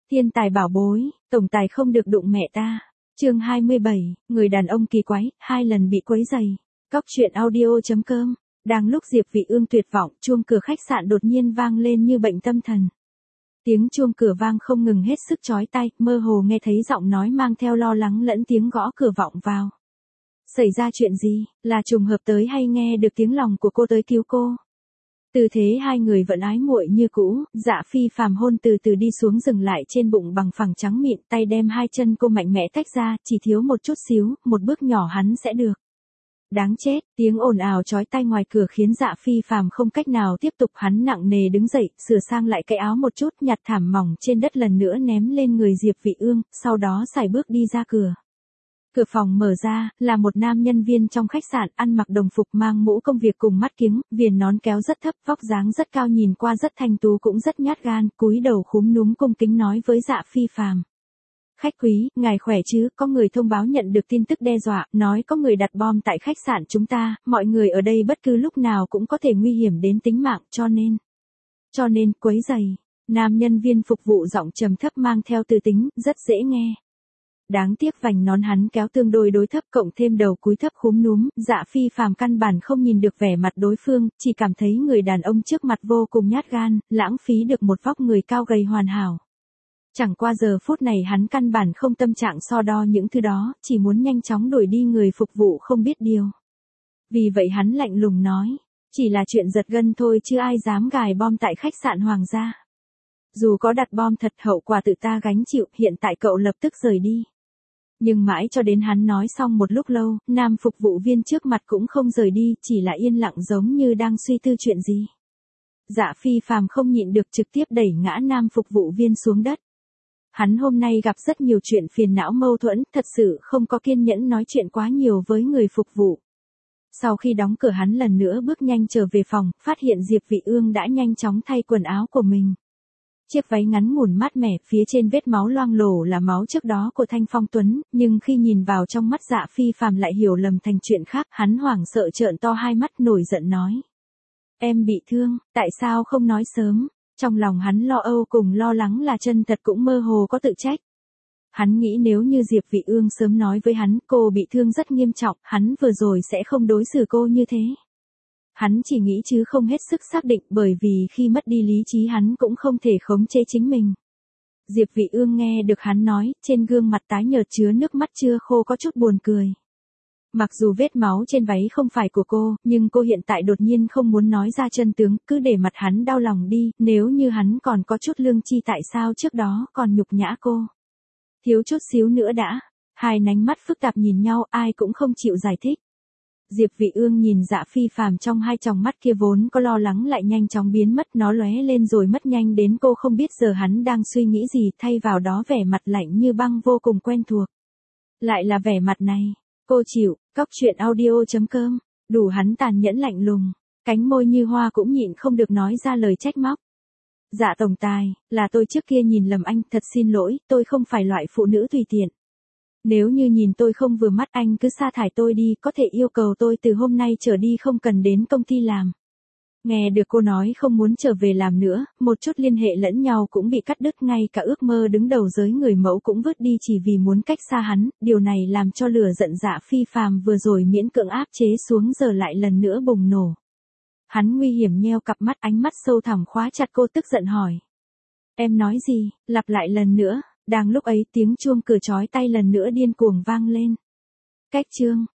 Thiên tài bảo bối, tổng tài không được đụng mẹ ta. Chương 27, người đàn ông kỳ quái, 2 lần bị quấy rầy. Cóc truyện audio.com. Đang lúc Diệp Vị Ương tuyệt vọng, chuông cửa khách sạn đột nhiên vang lên như bệnh tâm thần. Tiếng chuông cửa vang không ngừng hết sức chói tai, mơ hồ nghe thấy giọng nói mang theo lo lắng lẫn tiếng gõ cửa vọng vào. Xảy ra chuyện gì, là trùng hợp tới hay nghe được tiếng lòng của cô tới cứu cô? Tư thế hai người vẫn ái muội như cũ, Dạ Phi Phàm hôn từ từ đi xuống dừng lại trên bụng bằng phẳng trắng mịn, tay đem hai chân cô mạnh mẽ tách ra, chỉ thiếu một chút xíu, một bước nhỏ hắn sẽ được. Đáng chết, tiếng ồn ào chói tai ngoài cửa khiến Dạ Phi Phàm không cách nào tiếp tục, hắn nặng nề đứng dậy, sửa sang lại cái áo một chút, nhặt thảm mỏng trên đất lần nữa ném lên người Diệp Vị Ương, sau đó sải bước đi ra cửa. Cửa phòng mở ra, là một nam nhân viên trong khách sạn, ăn mặc đồng phục mang mũ công việc cùng mắt kiếng, viền nón kéo rất thấp, vóc dáng rất cao, nhìn qua rất thanh tú cũng rất nhát gan, cúi đầu khúm núm cung kính nói với Dạ Phi Phàm. Khách quý, ngài khỏe chứ, có người thông báo nhận được tin tức đe dọa, nói có người đặt bom tại khách sạn chúng ta, mọi người ở đây bất cứ lúc nào cũng có thể nguy hiểm đến tính mạng, cho nên, quấy rầy. Nam nhân viên phục vụ giọng trầm thấp mang theo tư tính, rất dễ nghe. Đáng tiếc vành nón hắn kéo tương đối thấp, cộng thêm đầu cúi thấp khúm núm, Dạ Phi Phàm căn bản không nhìn được vẻ mặt đối phương, chỉ cảm thấy người đàn ông trước mặt vô cùng nhát gan, lãng phí được một vóc người cao gầy hoàn hảo. Chẳng qua giờ phút này hắn căn bản không tâm trạng so đo những thứ đó, chỉ muốn nhanh chóng đuổi đi người phục vụ không biết điều. Vì vậy hắn lạnh lùng nói, chỉ là chuyện giật gân thôi chứ ai dám gài bom tại khách sạn Hoàng gia. Dù có đặt bom thật hậu quả tự ta gánh chịu, hiện tại cậu lập tức rời đi. Nhưng mãi cho đến hắn nói xong một lúc lâu, nam phục vụ viên trước mặt cũng không rời đi, chỉ là yên lặng giống như đang suy tư chuyện gì. Dạ Phi Phàm không nhịn được trực tiếp đẩy ngã nam phục vụ viên xuống đất. Hắn hôm nay gặp rất nhiều chuyện phiền não mâu thuẫn, thật sự không có kiên nhẫn nói chuyện quá nhiều với người phục vụ. Sau khi đóng cửa hắn lần nữa bước nhanh trở về phòng, phát hiện Diệp Vị Ương đã nhanh chóng thay quần áo của mình. Chiếc váy ngắn ngủn mát mẻ, phía trên vết máu loang lổ là máu trước đó của Thanh Phong Tuấn, nhưng khi nhìn vào trong mắt Dạ Phi Phàm lại hiểu lầm thành chuyện khác, hắn hoảng sợ trợn to hai mắt nổi giận nói. Em bị thương, tại sao không nói sớm? Trong lòng hắn lo âu cùng lo lắng là chân thật cũng mơ hồ có tự trách. Hắn nghĩ nếu như Diệp Vị Ương sớm nói với hắn cô bị thương rất nghiêm trọng, hắn vừa rồi sẽ không đối xử cô như thế. Hắn chỉ nghĩ chứ không hết sức xác định, bởi vì khi mất đi lý trí hắn cũng không thể khống chế chính mình. Diệp Vị Ương nghe được hắn nói, trên gương mặt tái nhợt chứa nước mắt chưa khô có chút buồn cười. Mặc dù vết máu trên váy không phải của cô, nhưng cô hiện tại đột nhiên không muốn nói ra chân tướng, cứ để mặt hắn đau lòng đi, nếu như hắn còn có chút lương tri tại sao trước đó còn nhục nhã cô. Thiếu chút xíu nữa đã. Hai ánh mắt phức tạp nhìn nhau, ai cũng không chịu giải thích. Diệp Vị Ương nhìn Dạ Phi Phàm trong hai tròng mắt kia vốn có lo lắng lại nhanh chóng biến mất, nó lóe lên rồi mất nhanh đến cô không biết giờ hắn đang suy nghĩ gì, thay vào đó vẻ mặt lạnh như băng vô cùng quen thuộc. Lại là vẻ mặt này, cô chịu, cóc truyện audio.com, đủ hắn tàn nhẫn lạnh lùng, cánh môi như hoa cũng nhịn không được nói ra lời trách móc. Dạ tổng tài, là tôi trước kia nhìn lầm anh, thật xin lỗi, tôi không phải loại phụ nữ tùy tiện. Nếu như nhìn tôi không vừa mắt anh cứ sa thải tôi đi, có thể yêu cầu tôi từ hôm nay trở đi không cần đến công ty làm. Nghe được cô nói không muốn trở về làm nữa, một chút liên hệ lẫn nhau cũng bị cắt đứt, ngay cả ước mơ đứng đầu giới người mẫu cũng vứt đi chỉ vì muốn cách xa hắn, điều này làm cho lửa giận Dạ Phi Phàm vừa rồi miễn cưỡng áp chế xuống giờ lại lần nữa bùng nổ. Hắn nguy hiểm nheo cặp mắt, ánh mắt sâu thẳm khóa chặt cô, tức giận hỏi. Em nói gì, lặp lại lần nữa. Đang lúc ấy tiếng chuông cửa chói tai lần nữa điên cuồng vang lên. Cách chương